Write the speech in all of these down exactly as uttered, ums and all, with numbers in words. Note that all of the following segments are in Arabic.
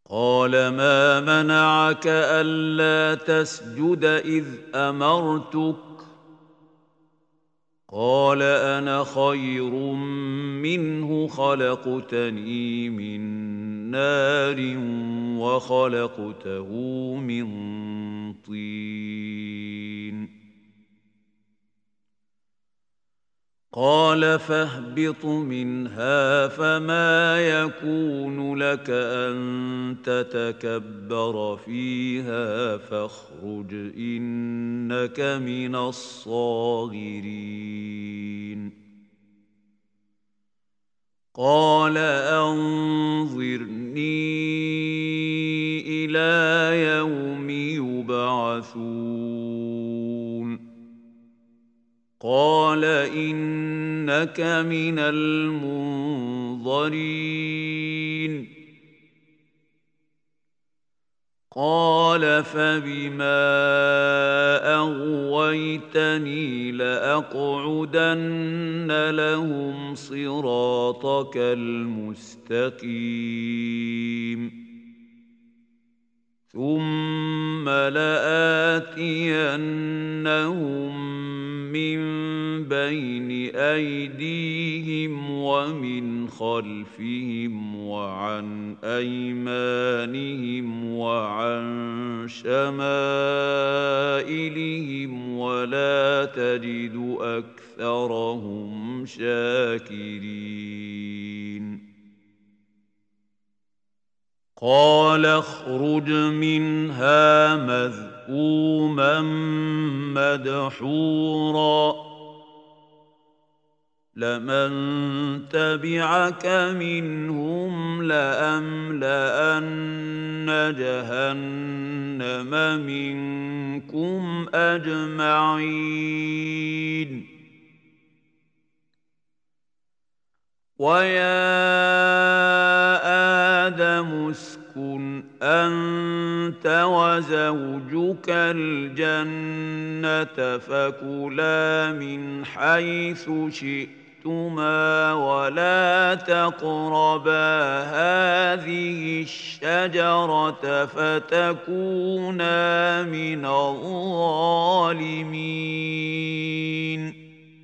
قال ما منعك ألا تسجد إذ أمرتك قال أنا خير منه خلقتني من نار وخلقته من طين قال فاهبط منها فما يكون لك أن تتكبر فيها فاخرج إنك من الصاغرين قال أنظرني إلى يوم يبعثون قال إنك من المنظرين قال فبما أغويتني لأقعدن لهم صراطك المستقيم ثم لآتينهم من بين أيديهم ومن خلفهم وعن أيمانهم وعن شمائلهم ولا تجد أكثرهم شاكرين قال اخرج منها مذءوما مدحورا لمن تبعك منهم لأملأن جهنم منكم أجمعين ويا آدم اسكن أنت وزوجك الجنة فكلا من حيث شئتما ولا تقربا هذه الشجرة فتكونا من الظالمين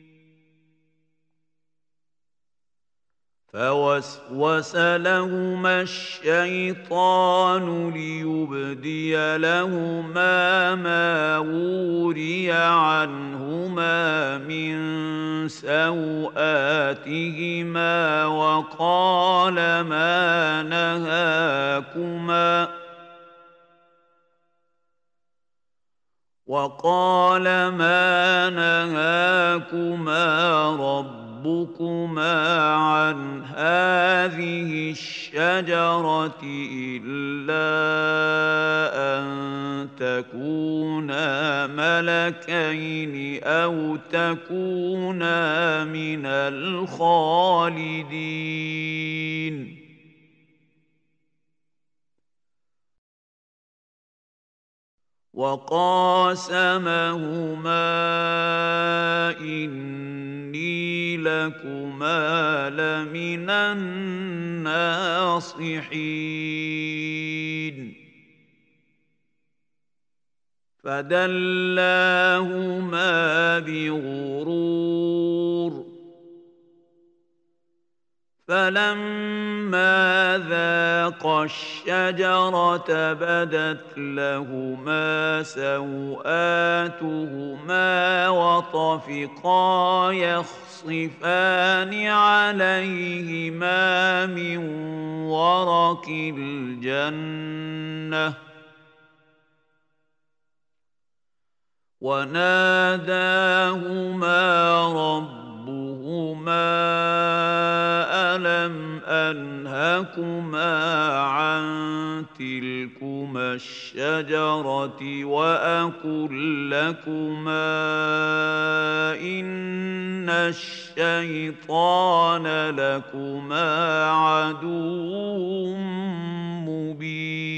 فوسوس لهما الشيطان ليبدي لهما ما وري عنهما من سوآتهما وقال ما نهاكما وقال ما نهاكما رب ربكما عن هذه الشجرة إلا أن تكونا ملكين أو تكونا من الخالدين وقاسمهما إني لكما لمن الناصحين فدلاهما بغرور فلما ذاقا الشجرة بدت لهما سوآتهما وطفقا يخصفان عليهما من ورق الجنة وناداهما ربهما ألم أنهكما عن تلكما الشجرة وأقل لكما إن الشيطان لكما عدو مبين